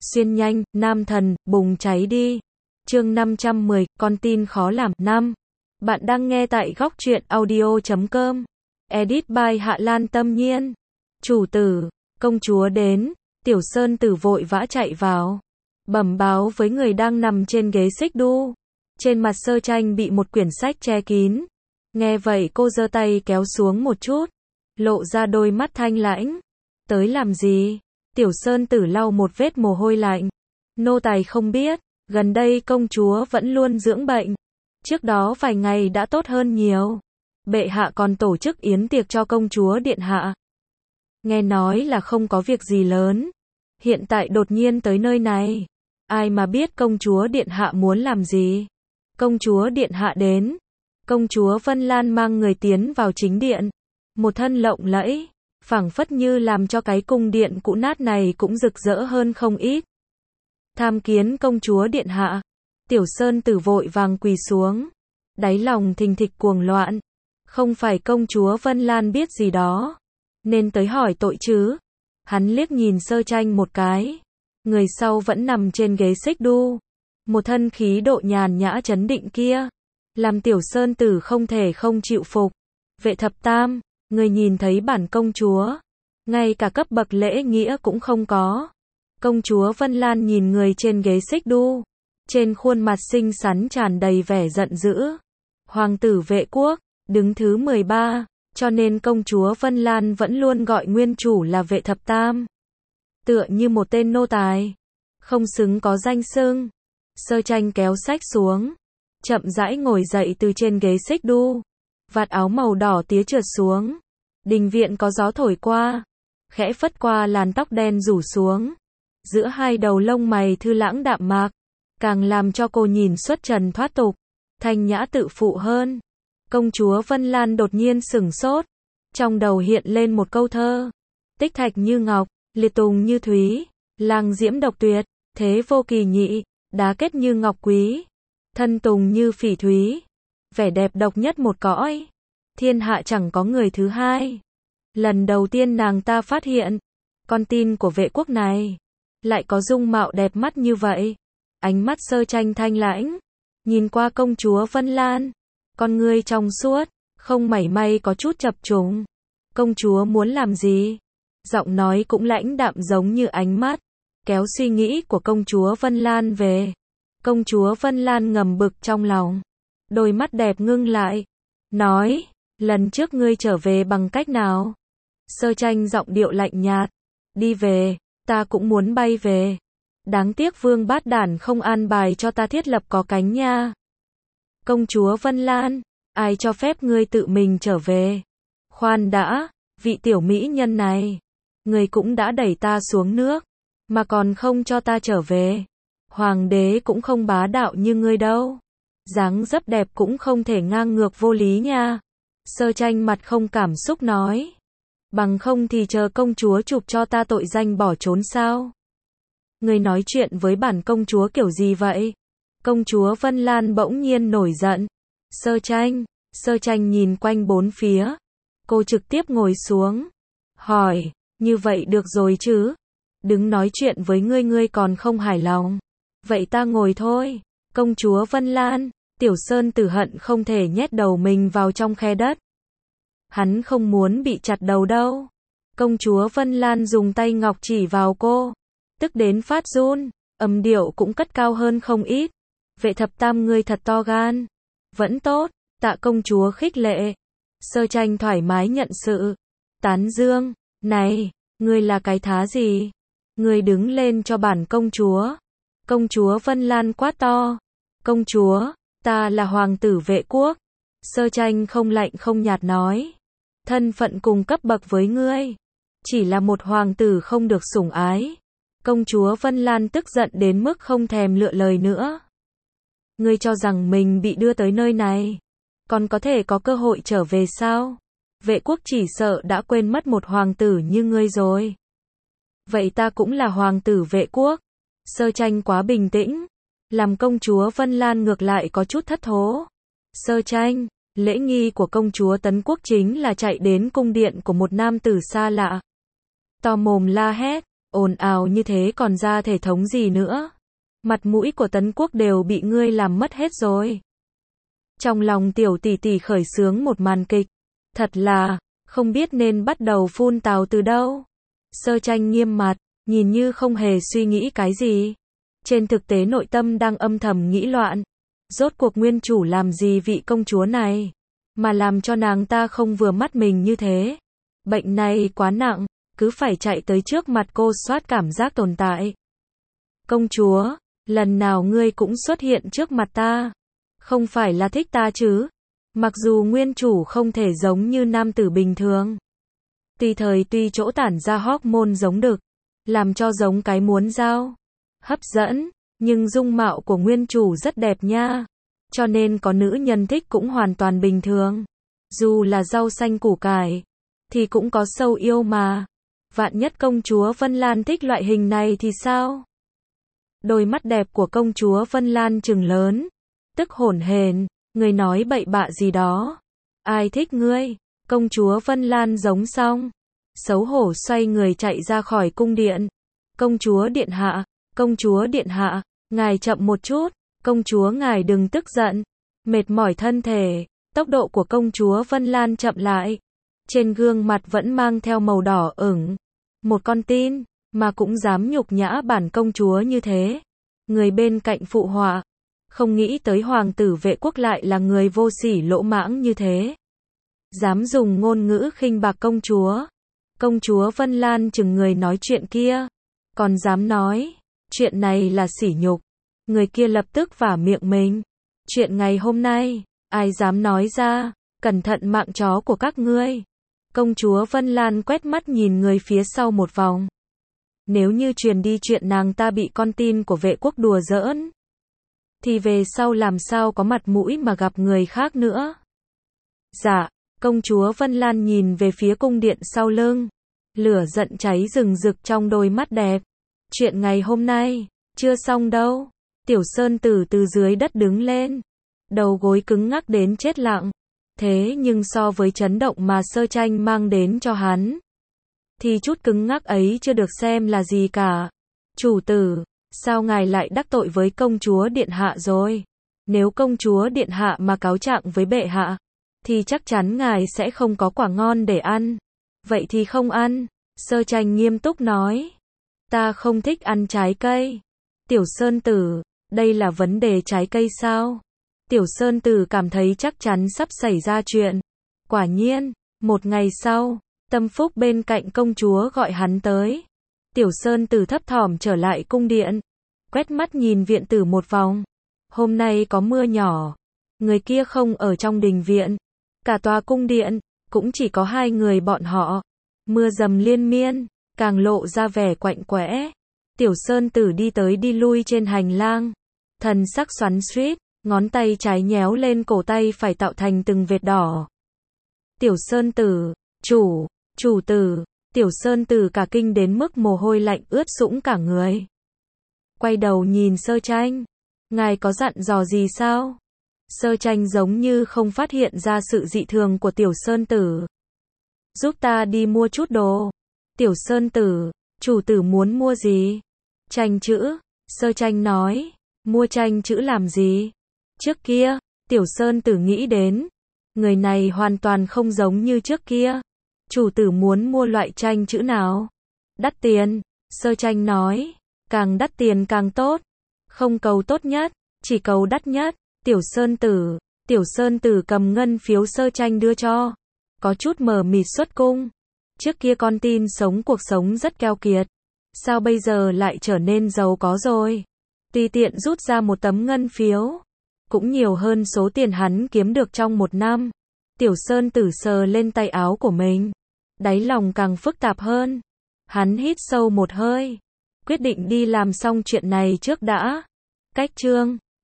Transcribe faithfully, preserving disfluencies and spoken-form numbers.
Xuyên nhanh, nam thần, bùng cháy đi. Chương năm trăm mười, con tin khó làm. Năm. Bạn đang nghe tại góc truyện audio chấm com. Edit by Hạ Lan Tâm Nhiên. Chủ tử, công chúa đến. Tiểu Sơn Tử vội vã chạy vào, bẩm báo với người đang nằm trên ghế xích đu. Trên mặt Sơ Tranh bị một quyển sách che kín. Nghe vậy cô giơ tay kéo xuống một chút, lộ ra đôi mắt thanh lãnh. Tới làm gì? Tiểu Sơn Tử lau một vết mồ hôi lạnh. Nô tài không biết, gần đây công chúa vẫn luôn dưỡng bệnh. Trước đó vài ngày đã tốt hơn nhiều. Bệ hạ còn tổ chức yến tiệc cho công chúa điện hạ. Nghe nói là không có việc gì lớn. Hiện tại đột nhiên tới nơi này. Ai mà biết công chúa điện hạ muốn làm gì? Công chúa điện hạ đến. Công chúa Vân Lan mang người tiến vào chính điện. Một thân lộng lẫy, phảng phất như làm cho cái cung điện cũ nát này cũng rực rỡ hơn không ít. Tham kiến công chúa điện hạ. Tiểu Sơn Tử vội vàng quỳ xuống, đáy lòng thình thịch cuồng loạn. Không phải công chúa Vân Lan biết gì đó nên tới hỏi tội chứ? Hắn liếc nhìn Sơ Tranh một cái. Người sau vẫn nằm trên ghế xích đu, một thân khí độ nhàn nhã trấn định kia, làm Tiểu Sơn Tử không thể không chịu phục. Vệ thập tam, người nhìn thấy bản công chúa, ngay cả cấp bậc lễ nghĩa cũng không có. Công chúa Vân Lan nhìn người trên ghế xích đu, trên khuôn mặt xinh xắn tràn đầy vẻ giận dữ. Hoàng tử Vệ quốc, đứng thứ mười ba, cho nên công chúa Vân Lan vẫn luôn gọi nguyên chủ là Vệ thập tam. Tựa như một tên nô tài, không xứng có danh xưng. Sơ Tranh kéo sách xuống, chậm rãi ngồi dậy từ trên ghế xích đu. Vạt áo màu đỏ tía trượt xuống. Đình viện có gió thổi qua, khẽ phất qua làn tóc đen rủ xuống. Giữa hai đầu lông mày thư lãng đạm mạc, càng làm cho cô nhìn xuất trần thoát tục, thanh nhã tự phụ hơn. Công chúa Vân Lan đột nhiên sửng sốt, trong đầu hiện lên một câu thơ. Tích thạch như ngọc, liệt tùng như thúy, lang diễm độc tuyệt, thế vô kỳ nhị, đá kết như ngọc quý, thân tùng như phỉ thúy, vẻ đẹp độc nhất một cõi, thiên hạ chẳng có người thứ hai. Lần đầu tiên nàng ta phát hiện, con tin của Vệ quốc này lại có dung mạo đẹp mắt như vậy. Ánh mắt Sơ Tranh thanh lãnh, nhìn qua công chúa Vân Lan, con ngươi trong suốt, không mảy may có chút chập trùng. Công chúa muốn làm gì? Giọng nói cũng lãnh đạm giống như ánh mắt, kéo suy nghĩ của công chúa Vân Lan về. Công chúa Vân Lan ngầm bực trong lòng, đôi mắt đẹp ngưng lại, nói, lần trước ngươi trở về bằng cách nào? Sơ Tranh giọng điệu lạnh nhạt, đi về, ta cũng muốn bay về. Đáng tiếc vương bát đản không an bài cho ta thiết lập có cánh nha. Công chúa Vân Lan, ai cho phép ngươi tự mình trở về? Khoan đã, vị tiểu mỹ nhân này, ngươi cũng đã đẩy ta xuống nước, mà còn không cho ta trở về. Hoàng đế cũng không bá đạo như ngươi đâu. Dáng dấp đẹp cũng không thể ngang ngược vô lý nha. Sơ Tranh mặt không cảm xúc nói. Bằng không thì chờ công chúa chụp cho ta tội danh bỏ trốn sao? Ngươi nói chuyện với bản công chúa kiểu gì vậy? Công chúa Vân Lan bỗng nhiên nổi giận. Sơ Tranh, Sơ Tranh nhìn quanh bốn phía. Cô trực tiếp ngồi xuống, hỏi, như vậy được rồi chứ? Đứng nói chuyện với ngươi ngươi còn không hài lòng. Vậy ta ngồi thôi. Công chúa Vân Lan, Tiểu Sơn Tử hận không thể nhét đầu mình vào trong khe đất. Hắn không muốn bị chặt đầu đâu. Công chúa Vân Lan dùng tay ngọc chỉ vào cô, tức đến phát run, âm điệu cũng cất cao hơn không ít. Vệ thập tam ngươi thật to gan. Vẫn tốt, tạ công chúa khích lệ. Sơ Tranh thoải mái nhận sự, tán dương, này, ngươi là cái thá gì? Ngươi đứng lên cho bản công chúa. Công chúa Vân Lan quát to. Công chúa, ta là hoàng tử Vệ quốc. Sơ Tranh không lạnh không nhạt nói. Thân phận cùng cấp bậc với ngươi, chỉ là một hoàng tử không được sủng ái. Công chúa Vân Lan tức giận đến mức không thèm lựa lời nữa. Ngươi cho rằng mình bị đưa tới nơi này, còn có thể có cơ hội trở về sao? Vệ quốc chỉ sợ đã quên mất một hoàng tử như ngươi rồi. Vậy ta cũng là hoàng tử Vệ quốc. Sơ Tranh quá bình tĩnh, làm công chúa Vân Lan ngược lại có chút thất thố. Sơ Tranh, lễ nghi của công chúa Tấn Quốc chính là chạy đến cung điện của một nam tử xa lạ, to mồm la hét, ồn ào như thế còn ra thể thống gì nữa. Mặt mũi của Tấn Quốc đều bị ngươi làm mất hết rồi. Trong lòng tiểu tỷ tỷ khởi xướng một màn kịch. Thật là, không biết nên bắt đầu phun tào từ đâu. Sơ Tranh nghiêm mặt, nhìn như không hề suy nghĩ cái gì. Trên thực tế nội tâm đang âm thầm nghĩ loạn. Rốt cuộc nguyên chủ làm gì vị công chúa này, mà làm cho nàng ta không vừa mắt mình như thế. Bệnh này quá nặng, cứ phải chạy tới trước mặt cô soát cảm giác tồn tại. Công chúa, lần nào ngươi cũng xuất hiện trước mặt ta. Không phải là thích ta chứ? Mặc dù nguyên chủ không thể giống như nam tử bình thường. Tùy thời tuy chỗ tản ra hormone giống đực, làm cho giống cái muốn giao. Hấp dẫn, nhưng dung mạo của nguyên chủ rất đẹp nha. Cho nên có nữ nhân thích cũng hoàn toàn bình thường. Dù là rau xanh củ cải, thì cũng có sâu yêu mà. Vạn nhất công chúa Vân Lan thích loại hình này thì sao? Đôi mắt đẹp của công chúa Vân Lan trừng lớn, tức hổn hển, người nói bậy bạ gì đó. Ai thích ngươi? Công chúa Vân Lan giống xong, xấu hổ xoay người chạy ra khỏi cung điện. Công chúa điện hạ, công chúa điện hạ, ngài chậm một chút, công chúa ngài đừng tức giận. Mệt mỏi thân thể, tốc độ của công chúa Vân Lan chậm lại. Trên gương mặt vẫn mang theo màu đỏ ửng. Một con tin, mà cũng dám nhục nhã bản công chúa như thế. Người bên cạnh phụ họa, không nghĩ tới hoàng tử Vệ Quốc lại là người vô sỉ lỗ mãng như thế. Dám dùng ngôn ngữ khinh bạc công chúa. Công chúa Vân Lan chừng người nói chuyện kia, còn dám nói, chuyện này là sỉ nhục. Người kia lập tức vả miệng mình. Chuyện ngày hôm nay, ai dám nói ra, cẩn thận mạng chó của các ngươi. Công chúa Vân Lan quét mắt nhìn người phía sau một vòng. Nếu như truyền đi chuyện nàng ta bị con tin của Vệ Quốc đùa giỡn, thì về sau làm sao có mặt mũi mà gặp người khác nữa. Dạ, công chúa Vân Lan nhìn về phía cung điện sau lưng. Lửa giận cháy rừng rực trong đôi mắt đẹp. Chuyện ngày hôm nay, chưa xong đâu. Tiểu Sơn Tử từ dưới đất đứng lên. Đầu gối cứng ngắc đến chết lặng. Thế nhưng so với chấn động mà Sơ Tranh mang đến cho hắn, thì chút cứng ngắc ấy chưa được xem là gì cả. Chủ tử, sao ngài lại đắc tội với công chúa điện hạ rồi? Nếu công chúa điện hạ mà cáo trạng với bệ hạ, thì chắc chắn ngài sẽ không có quả ngon để ăn. Vậy thì không ăn. Sơ Tranh nghiêm túc nói. Ta không thích ăn trái cây. Tiểu Sơn Tử, đây là vấn đề trái cây sao? Tiểu Sơn Tử cảm thấy chắc chắn sắp xảy ra chuyện. Quả nhiên, một ngày sau, Tâm Phúc bên cạnh công chúa gọi hắn tới. Tiểu Sơn Tử thấp thỏm trở lại cung điện, quét mắt nhìn viện tử một vòng. Hôm nay có mưa nhỏ, người kia không ở trong đình viện. Cả tòa cung điện, cũng chỉ có hai người bọn họ. Mưa dầm liên miên, càng lộ ra vẻ quạnh quẽ. Tiểu Sơn Tử đi tới đi lui trên hành lang. Thần sắc xoắn xuýt, ngón tay trái nhéo lên cổ tay phải tạo thành từng vệt đỏ. Tiểu Sơn Tử, chủ, chủ tử. Tiểu Sơn Tử cả kinh đến mức mồ hôi lạnh ướt sũng cả người. Quay đầu nhìn Sơ Tranh. Ngài có dặn dò gì sao? Sơ Tranh giống như không phát hiện ra sự dị thường của Tiểu Sơn Tử. Giúp ta đi mua chút đồ. Tiểu Sơn Tử, chủ tử muốn mua gì? Tranh chữ. Sơ Tranh nói. Mua tranh chữ làm gì? Trước kia, Tiểu Sơn Tử nghĩ đến. Người này hoàn toàn không giống như trước kia. Chủ tử muốn mua loại tranh chữ nào? Đắt tiền. Sơ Tranh nói. Càng đắt tiền càng tốt. Không cầu tốt nhất, chỉ cầu đắt nhất. Tiểu Sơn Tử. Tiểu Sơn Tử cầm ngân phiếu Sơ Tranh đưa cho. Có chút mờ mịt xuất cung. Trước kia con tin sống cuộc sống rất keo kiệt. Sao bây giờ lại trở nên giàu có rồi? Tùy tiện rút ra một tấm ngân phiếu, cũng nhiều hơn số tiền hắn kiếm được trong một năm. Tiểu Sơn Tử sờ lên tay áo của mình. Đáy lòng càng phức tạp hơn. Hắn hít sâu một hơi. Quyết định đi làm xong chuyện này trước đã. Cách chương